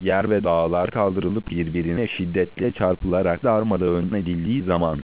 yer ve dağlar kaldırılıp birbirine şiddetle çarpılarak darmadağın edildiği zaman,